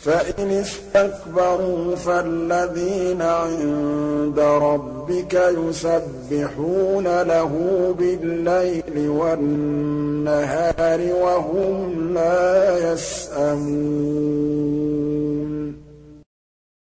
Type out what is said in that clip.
فإن استكبروا فالذين عند ربك يسبحون له بالليل والنهار وهم لا يسأمون